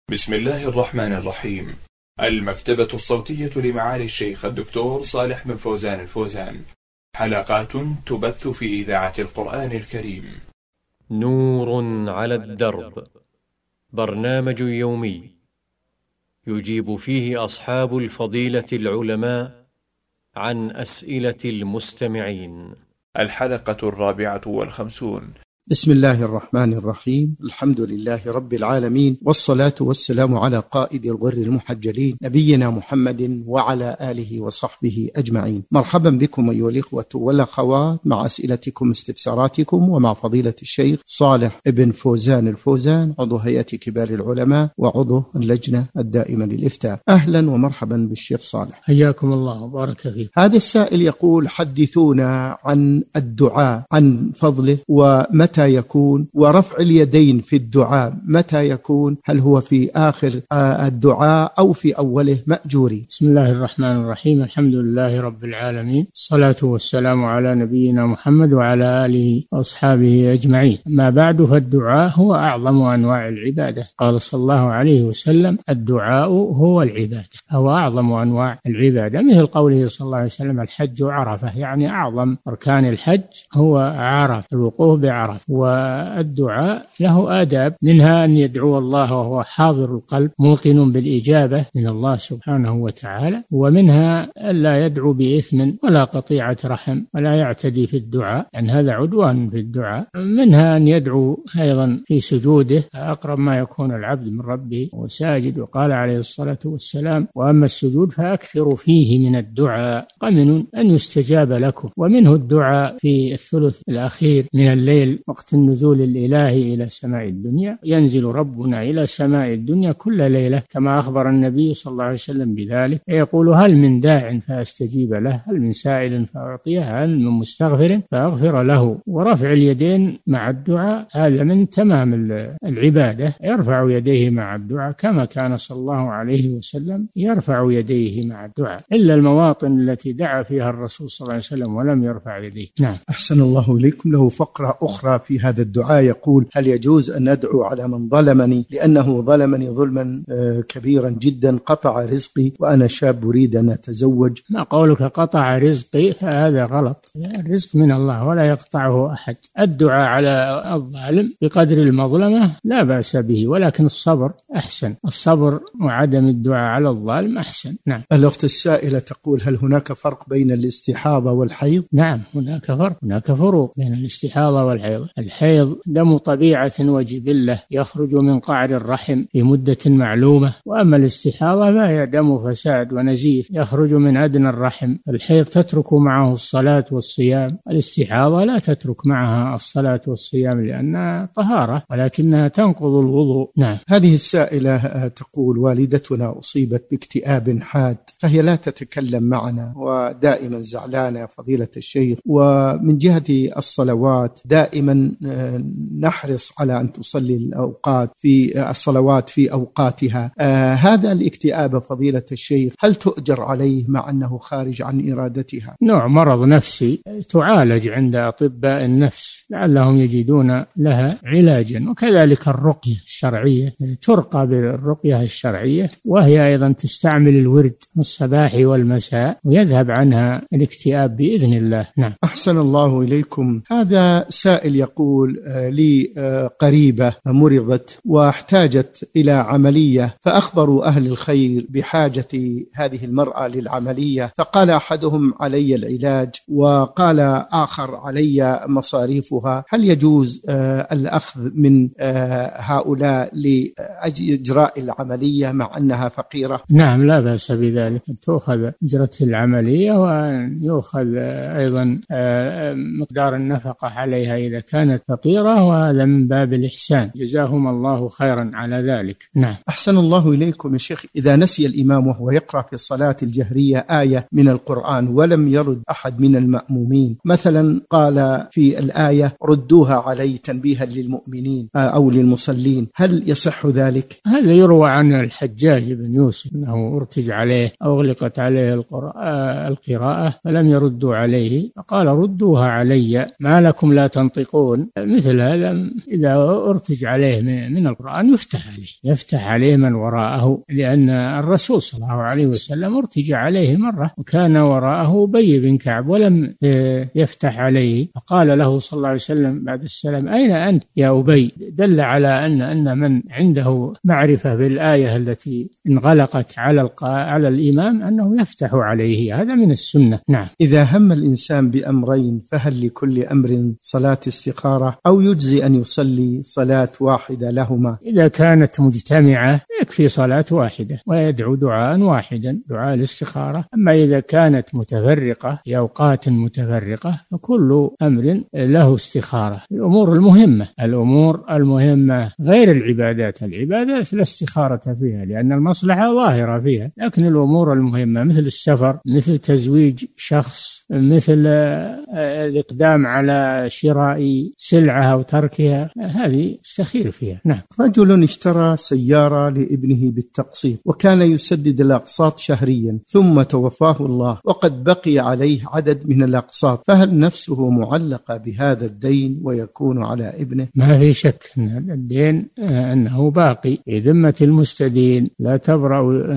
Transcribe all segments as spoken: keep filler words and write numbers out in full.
بسم الله الرحمن الرحيم. المكتبة الصوتية لمعالي الشيخ الدكتور صالح بن فوزان الفوزان، حلقات تبث في إذاعة القرآن الكريم. نور على الدرب، برنامج يومي يجيب فيه أصحاب الفضيلة العلماء عن أسئلة المستمعين. الحلقة الرابعة والخمسون. بسم الله الرحمن الرحيم. الحمد لله رب العالمين، والصلاة والسلام على قائد الغر المحجلين نبينا محمد وعلى آله وصحبه أجمعين. مرحبا بكم أيها الإخوة والأخوات مع أسئلتكم استفساراتكم ومع فضيلة الشيخ صالح بن فوزان الفوزان، عضو هيئة كبار العلماء وعضو اللجنة الدائمة للإفتاء. أهلا ومرحبا بالشيخ صالح، حياكم الله وبارك فيك. هذا السائل يقول: حدثونا عن الدعاء، عن فضله ومتى متى يكون، ورفع اليدين في الدعاء متى يكون؟ هل هو في آخر الدعاء أو في أوله؟ مأجوري. بسم الله الرحمن الرحيم. الحمد لله رب العالمين، الصلاة والسلام على نبينا محمد وعلى آله وأصحابه أجمعين. ما بعد، فالدعاء هو أعظم أنواع العبادة. قال صلى الله عليه وسلم: الدعاء هو العبادة، هو أعظم أنواع العبادة، مثل قوله صلى الله عليه وسلم: الحج عرفة، يعني أعظم أركان الحج هو عرفة، الوقوف بعرفة. والدعاء له آداب، منها أن يدعو الله وهو حاضر القلب موقن بالإجابة من الله سبحانه وتعالى، ومنها ألا يدعو بإثم ولا قطيعة رحم ولا يعتدي في الدعاء، يعني هذا عدوان في الدعاء. منها أن يدعو أيضا في سجوده، أقرب ما يكون العبد من ربه وساجد، وقال عليه الصلاة والسلام: وأما السجود فأكثروا فيه من الدعاء قمن أن يستجاب لكم. ومنه الدعاء في الثلث الأخير من الليل وقت النزول الإلهي إلى سماء الدنيا، ينزل ربنا إلى سماء الدنيا كل ليلة كما أخبر النبي صلى الله عليه وسلم بذلك، يقول: هل من داع فأستجيب له، هل من سائل فأعطيه، هل من مستغفر فأغفر له. ورفع اليدين مع الدعاء هذا من تمام العبادة، يرفع يديه مع الدعاء كما كان صلى الله عليه وسلم يرفع يديه مع الدعاء، إلا المواطن التي دعا فيها الرسول صلى الله عليه وسلم ولم يرفع يديه. نعم. أحسن الله إليكم. له فقرة أخرى في هذا الدعاء يقول: هل يجوز أن أدعو على من ظلمني لأنه ظلمني ظلما كبيرا جدا، قطع رزقي وأنا شاب أريد أن أتزوج؟ ما قولك قطع رزقي؟ هذا غلط، الرزق من الله ولا يقطعه أحد. الدعاء على الظالم بقدر المظلمة لا بأس به، ولكن الصبر أحسن، الصبر وعدم الدعاء على الظالم أحسن. نعم. الأخت السائلة تقول: هل هناك فرق بين الاستحاضة والحيض؟ نعم، هناك فرق، هناك فروق بين الاستحاضة والحيض. الحيض دم طبيعة وجبلة يخرج من قعر الرحم في مدة معلومة، وأما الاستحاضة فهي دم فساد ونزيف يخرج من أدنى الرحم. الحيض تترك معه الصلاة والصيام، الاستحاضة لا تترك معها الصلاة والصيام لأنها طهارة ولكنها تنقض الوضوء. نعم. هذه السائلة تقول: والدتنا أصيبت باكتئاب حاد، فهي لا تتكلم معنا ودائما زعلانة يا فضيلة الشيخ، ومن جهة الصلوات دائما نحرص على أن تصلي الأوقات في الصلوات في أوقاتها. آه هذا الاكتئاب فضيلة الشيخ هل تؤجر عليه مع أنه خارج عن إرادتها؟ نوع مرض نفسي تعالج عند أطباء النفس لعلهم يجدون لها علاجا. وكذلك الرقية الشرعية ترقى بالرقية الشرعية، وهي أيضا تستعمل الورد الصباحي والمساء ويذهب عنها الاكتئاب بإذن الله. نعم. أحسن الله إليكم. هذا سائل يقول: لي قريبة مرضت واحتاجت إلى عملية، فأخبروا أهل الخير بحاجة هذه المرأة للعملية، فقال أحدهم: علي العلاج، وقال آخر: علي مصاريفها. هل يجوز الأخذ من هؤلاء لإجراء العملية مع أنها فقيرة؟ نعم، لا بأس بذلك، تأخذ أجرة العملية ويأخذ أيضا مقدار النفقة عليها إذا كانت فقيرة، وهذا من باب الإحسان، جزاهم الله خيرا على ذلك. نعم. أحسن الله إليكم يا شيخ. إذا نسي الإمام وهو يقرأ في الصلاة الجهرية آية من القرآن ولم يرد أحد من المأمومين، مثلا قال في الآية: ردوها علي تنبيها للمؤمنين أو للمصلين، هل يصح ذلك؟ هذا يروى عن الحجاج بن يوسف أنه ارتج عليه أو أغلقت عليه القراءة فلم يردوا عليه، فقال: ردوها علي، ما لكم لا تنطقون يفتحون مثل هذا إذا أرتج عليه من القرآن يفتح عليه يفتح عليه من وراءه، لأن الرسول صلى الله عليه وسلم ارتج عليه مرة وكان وراءه أبي بن كعب ولم يفتح عليه، فقال له صلى الله عليه وسلم بعد السلام: أين أنت يا أبي؟ دل على أن أن من عنده معرفة بالآية التي انغلقت على على الإمام أنه يفتح عليه، هذا من السنة. نعم. إذا هم الإنسان بأمرين فهل لكل أمر صلاة استخارة أو يجزي أن يصلي صلاة واحدة لهما؟ إذا كانت مجتمعة يكفي صلاة واحدة ويدعو دعاء واحدا، دعاء الاستخارة. أما إذا كانت متفرقة في أوقات متفرقة فكل أمر له استخارة. الأمور المهمة الأمور المهمة غير العبادات، العبادات لا استخارة فيها لأن المصلحة ظاهرة فيها، لكن الأمور المهمة مثل السفر، مثل تزويج شخص، مثل الإقدام على شراء سلعة أو تركها، هذه استخير فيها. نعم. رجل اشترى سيارة لابنه بالتقسيط وكان يسدد الأقساط شهريا ثم توفاه الله وقد بقي عليه عدد من الأقساط، فهل نفسه معلقة بهذا الدين ويكون على ابنه؟ ما في شك أن الدين أنه باقي في ذمة المستدين، لا تبرأ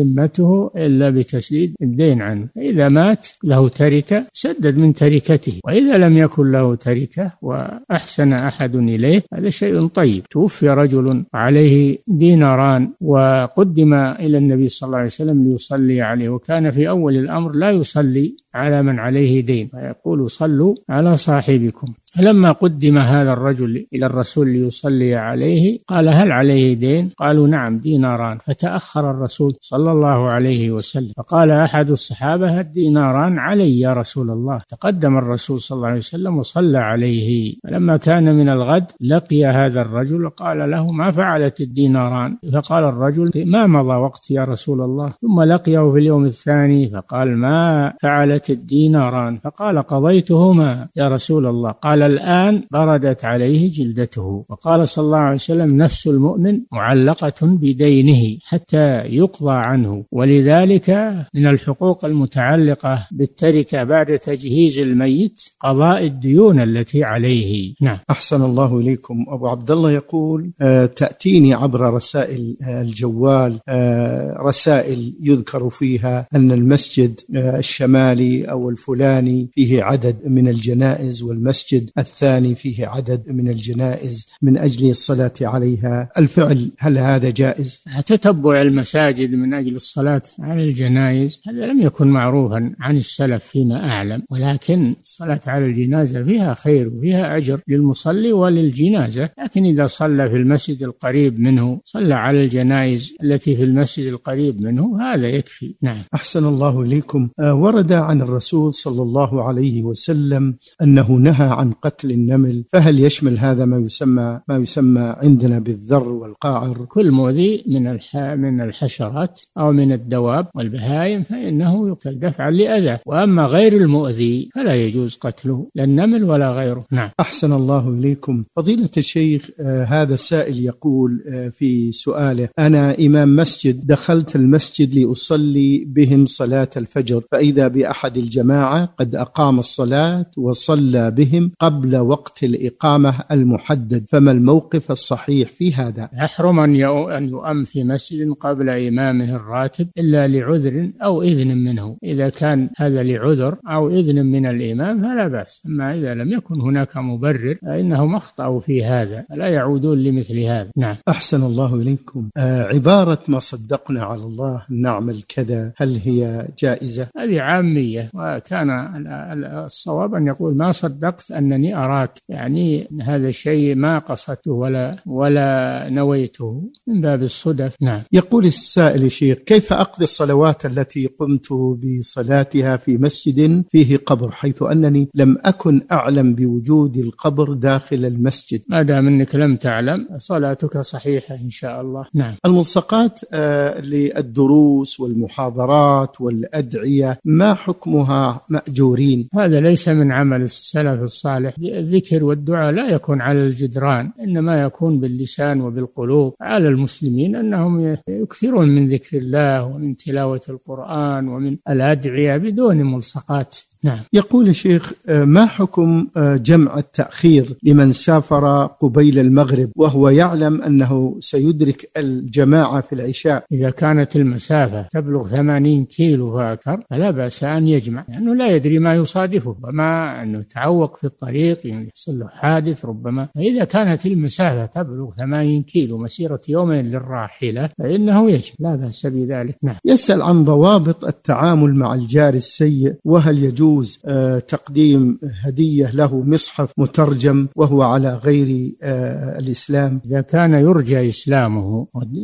ذمته إلا بتسديد الدين عنه. إذا مات له تركة سدد من تركته، وإذا لم يكن له تركة وأحسن أحد إليه هذا شيء طيب. توفي رجل عليه ديناران وقدم إلى النبي صلى الله عليه وسلم ليصلي عليه، وكان في أول الأمر لا يصلي على من عليه دين ويقول: صلوا على صاحبكم. فلما قدم هذا الرجل إلى الرسول ليصلي عليه قال: هل عليه دين؟ قالوا: نعم ديناران. فتأخر الرسول صلى الله عليه وسلم فقال أحد الصحابة: الديناران علي يا رسول الله. تقدم الرسول صلى الله عليه وسلم وصلى عليه. فلما كان من الغد لقي هذا الرجل وقال له: ما فعلت الديناران؟ فقال الرجل: ما مضى وقت يا رسول الله. ثم لقيه في اليوم الثاني فقال: ما فعلت الديناران؟ فقال: قضيتهما يا رسول الله. قال: الآن بردت عليه جلدته. وقال صلى الله عليه وسلم: نفس المؤمن معلقة بدينه حتى يقضى عنه. ولذلك من الحقوق المتعلقة بالتركة بعد تجهيز الميت قضاء الديون التي عليه. نعم. أحسن الله إليكم. أبو عبد الله يقول: آه تأتيني عبر رسائل آه الجوال آه رسائل يذكر فيها أن المسجد آه الشمالي أو الفلاني فيه عدد من الجنائز، والمسجد الثاني فيه عدد من الجنائز من أجل الصلاة عليها. الفعل هل هذا جائز؟ تتبع المساجد من أجل الصلاة على الجنائز هذا لم يكن معروفا عن السلف فيما أعلم، ولكن الصلاة على الجنازة فيها خير وفيها أجر للمصلي وللجنازة. لكن إذا صلى في المسجد القريب منه، صلى على الجنائز التي في المسجد القريب منه، هذا يكفي. نعم. أحسن الله إليكم. آه ورد عن الرسول صلى الله عليه وسلم أنه نهى عن قتل النمل، فهل يشمل هذا ما يسمى ما يسمى عندنا بالذر والقاعر؟ كل مؤذي من الح... من الحشرات أو من الدواب والبهائم فإنه يقتل دفعا لأذى، وأما غير المؤذي فلا يجوز قتله، لا النمل ولا غيره. نعم. أحسن الله إليكم. فضيلة الشيخ، آه هذا السائل يقول آه في سؤاله: أنا إمام مسجد، دخلت المسجد لأصلي بهم صلاة الفجر، فإذا بأحد الجماعة قد أقام الصلاة وصلى بهم قبل وقت الإقامة المحدد، فما الموقف الصحيح في هذا؟ يحرم أن يؤم في مسجد قبل إمامه الراتب إلا لعذر أو إذن منه. إذا كان هذا لعذر أو إذن من الإمام فلا بأس، أما إذا لم يكن هناك مبرر فإنهم أخطأوا في هذا، لا يعودون لمثل هذا. نعم. أحسن الله إليكم. آه عبارة ما صدقنا على الله نعمل كذا، هل هي جائزة؟ هذه عامية، وكان الصواب أن يقول ما صدقت أنني أراك، يعني هذا الشيء ما قصدته ولا ولا نويته، من باب الصدف. نعم. يقول السائل: شيخ، كيف أقضي الصلوات التي قمت بصلاتها في مسجد فيه قبر، حيث أنني لم أكن أعلم بوجود القبر داخل المسجد؟ ما دام أنك لم تعلم صلاتك صحيحة إن شاء الله. نعم. الملصقات آه للدروس والمحاضرات والأدعية ما حكمها مأجورين؟ هذا ليس من عمل السلف الصالح. الذكر والدعاء لا يكون على الجدران، إنما يكون باللسان وبالقلوب. على المسلمين أنهم يكثرون من ذكر الله ومن تلاوة القرآن ومن الأدعية بدون ملصقات. نعم. يقول الشيخ: ما حكم جمع التأخير لمن سافر قبيل المغرب وهو يعلم أنه سيدرك الجماعة في العشاء؟ إذا كانت المسافة تبلغ ثمانين كيلو فأكثر فلا بأس أن يجمع، لأنه يعني لا يدري ما يصادفه، ربما أنه تعوق في الطريق يعني يحصل له حادث ربما. فإذا كانت المسافة تبلغ ثمانين كيلو مسيرة يومين للراحلة فإنه يجمع، لا بأس بذلك. نعم. يسأل عن ضوابط التعامل مع الجار السيء، وهل يجوز آه تقديم هدية له مصحف مترجم وهو على غير آه الإسلام؟ إذا كان يرجى إسلامه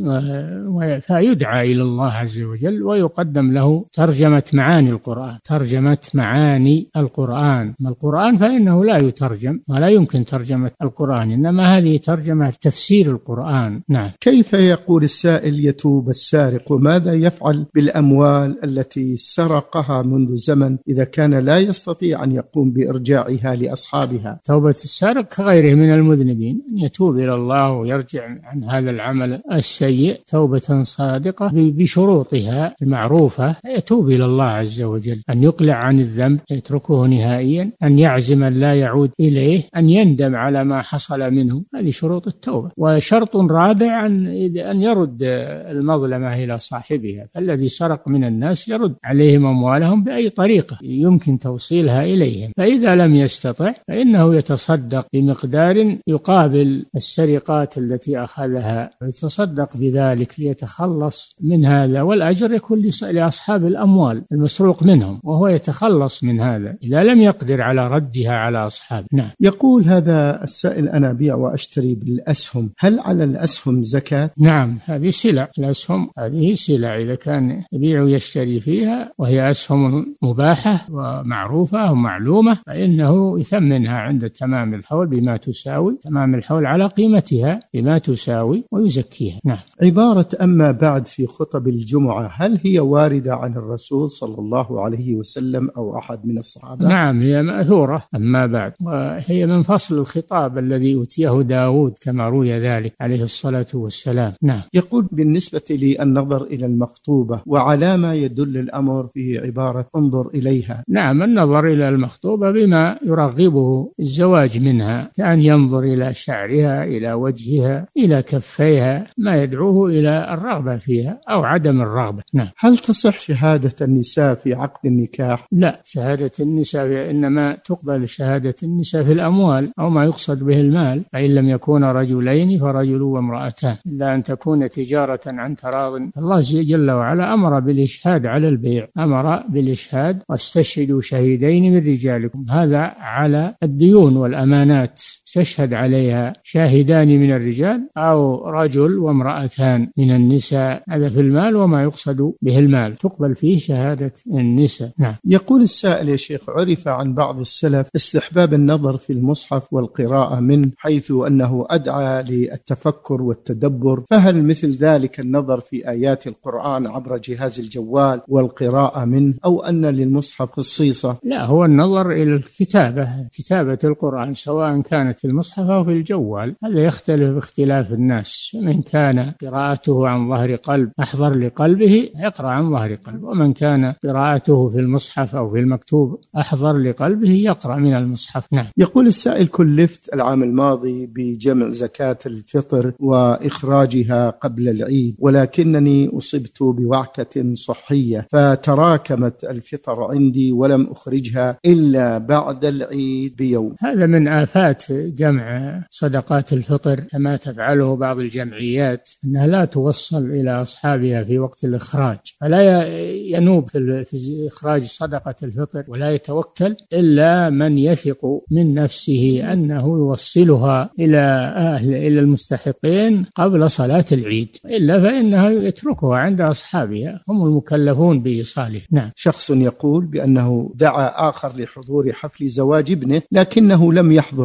فيدعى إلى الله عز وجل ويقدم له ترجمة معاني القرآن، ترجمة معاني القرآن. ما القرآن فإنه لا يترجم ولا يمكن ترجمة القرآن، إنما هذه ترجمة تفسير القرآن. نعم. كيف يقول السائل يتوب السارق، وماذا يفعل بالأموال التي سرقها منذ زمن إذا كان لا يستطيع أن يقوم بإرجاعها لأصحابها؟ توبة السارق كغيره من المذنبين، أن يتوب إلى الله ويرجع عن هذا العمل السيء توبة صادقة بشروطها المعروفة، يتوب إلى الله عز وجل، أن يقلع عن الذنب يتركه نهائيا، أن يعزم أن لا يعود إليه، أن يندم على ما حصل منه، هذه شروط التوبة. وشرط رابع أن يرد المظلمة إلى صاحبها، فالذي سرق من الناس يرد عليهم أموالهم بأي طريقة يمكن توصيلها إليهم، فإذا لم يستطع فإنه يتصدق بمقدار يقابل السرقات التي أخذها، يتصدق بذلك ليتخلص من هذا، والأجر يكون لأصحاب الأموال المسروق منهم وهو يتخلص من هذا إذا لم يقدر على ردها على أصحابه. نعم. يقول هذا السائل: أنا أبيع وأشتري بالأسهم، هل على الأسهم زكاة؟ نعم، هذه سلع، الأسهم هذه سلع، إذا كان يبيع ويشتري فيها وهي أسهم مباحة ومعروفة ومعلومة فإنه يثمنها عند تمام الحول بما تساوي، تمام الحول على قيمتها بما تساوي ويزكيها. نعم. عبارة أما بعد في خطب الجمعة هل هي واردة عن الرسول صلى الله عليه وسلم أو أحد من الصحابة؟ نعم، هي مأثورة أما بعد، وهي من فصل الخطاب الذي أوتيه داود كما روي ذلك عليه الصلاة والسلام. نعم. يقول: بالنسبة للنظر إلى المخطوبة وعلى ما يدل الأمر في عبارة انظر إليها؟ نعم، النظر إلى المخطوبة بما يرغبه الزواج منها، كأن ينظر إلى شعرها، إلى وجهها، إلى كفيها، ما يدعوه إلى الرغبة فيها أو عدم الرغبة. نعم. هل تصح شهادة النساء في عقد النكاح؟ لا، شهادة النساء إنما تقبل شهادة النساء في الأموال أو ما يقصد به المال، فإن لم يكون رجلين فرجل وامرأتان، إلا أن تكون تجارة عن تراض. الله جل وعلا أمر بالإشهاد على البيع، أمر بالإشهاد واستشهدوا شهيدين من رجالكم، هذا على الديون والأمانات تشهد عليها شاهدان من الرجال أو رجل وامرأتان من النساء، هذا في المال وما يقصد به المال تقبل فيه شهادة النساء. نعم. يقول السائل: يا شيخ، عرف عن بعض السلف استحباب النظر في المصحف والقراءة منه، حيث أنه أدعى للتفكر والتدبر، فهل مثل ذلك النظر في آيات القرآن عبر جهاز الجوال والقراءة منه، أو أن للمصحف خصيصة؟ لا، هو النظر إلى الكتابة، كتابة القرآن سواء كانت في المصحف أو في الجوال، هذا يختلف باختلاف الناس. من كان قراءته عن ظهر قلب أحضر لقلبه يقرأ عن ظهر قلب، ومن كان قراءته في المصحف أو في المكتوب أحضر لقلبه يقرأ من المصحف. نعم. يقول السائل: كلفت العام الماضي بجمع زكاة الفطر وإخراجها قبل العيد، ولكنني أصبت بوعكة صحية فتراكمت الفطر عندي ولم أخرجها إلا بعد العيد بيوم. هذا من آفات جمع صدقات الفطر كما تفعله بعض الجمعيات، أنها لا توصل إلى أصحابها في وقت الإخراج، فلا ينوب في إخراج صدقة الفطر ولا يتوكل إلا من يثق من نفسه أنه يوصلها إلى أهل إلى المستحقين قبل صلاة العيد، إلا فإنها يتركها عند أصحابها، هم المكلفون بإيصاله. نعم. شخص يقول بأنه دعا آخر لحضور حفل زواج ابنه لكنه لم يحضر، ثم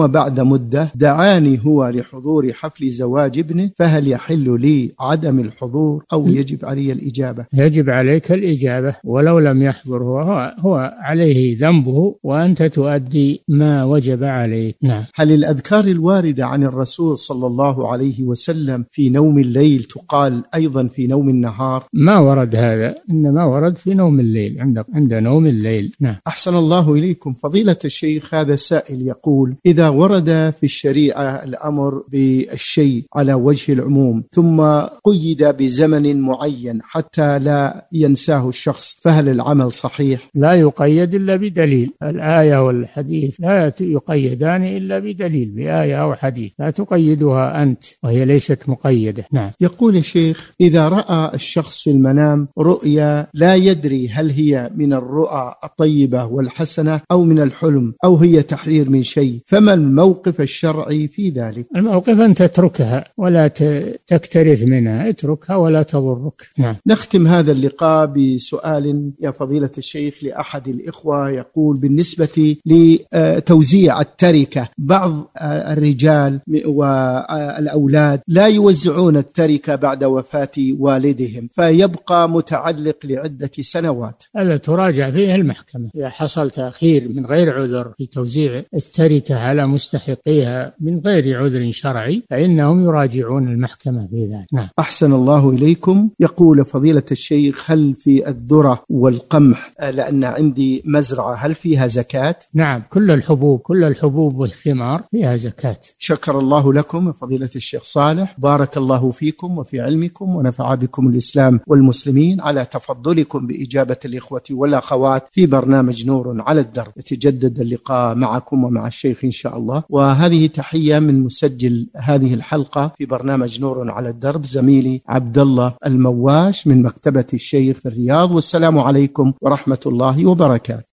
بعد مدة دعاني هو لحضور حفل زواج ابنه، فهل يحل لي عدم الحضور أو يجب علي الإجابة؟ يجب عليك الإجابة ولو لم يحضر هو, هو عليه ذنبه وأنت تؤدي ما وجب عليك. نعم. هل الأذكار الواردة عن الرسول صلى الله عليه وسلم في نوم الليل تقال أيضا في نوم النهار؟ ما ورد هذا، إنما ورد في نوم الليل، عند عند نوم الليل. نعم. أحسن الله إليكم فضيلة الشيخ. هذا سائل يقول: إذا ورد في الشريعة الأمر بالشيء على وجه العموم ثم قيد بزمن معين حتى لا ينساه الشخص، فهل العمل صحيح؟ لا يقيد إلا بدليل. الآية والحديث لا يقيدان إلا بدليل، بآية أو حديث، لا تقيدها أنت وهي ليست مقيدة. نعم. يقول الشيخ: إذا رأى الشخص في المنام رؤيا لا يدري هل هي من الرؤى الطيبة والحسنة أو من الحلم أو هي تحذير من شيء، فما الموقف الشرعي في ذلك؟ الموقف أن تتركها ولا تكترث منها، اتركها ولا تضرك. نعم. نختم هذا اللقاء بسؤال يا فضيلة الشيخ لأحد الإخوة، يقول: بالنسبة لتوزيع التركة، بعض الرجال والأولاد لا يوزعون التركة بعد وفاة والدهم فيبقى متعلق لعدة سنوات. هذا تراجع فيه المحكمة إذا حصل تأخير من غير عذر في توزيع التركة على مستحقيها من غير عذر شرعي فإنهم يراجعون المحكمة في ذلك. نعم. أحسن الله إليكم. يقول فضيلة الشيخ: هل في الذرة والقمح، لأن عندي مزرعة، هل فيها زكاة؟ نعم، كل الحبوب كل الحبوب والثمار فيها زكاة. شكر الله لكم فضيلة الشيخ صالح، بارك الله فيكم وفي علمكم ونفع بكم الإسلام والمسلمين، على تفضلكم بإجابة الإخوة والأخوات في برنامج نور على الدرب. يتجدد اللقاء معكم ومع الشيخ إن شاء الله. وهذه تحية من مسجل هذه الحلقة في برنامج نور على الدرب، زميلي عبد الله المواش من مكتبة الشيخ في الرياض. والسلام عليكم ورحمة الله وبركاته.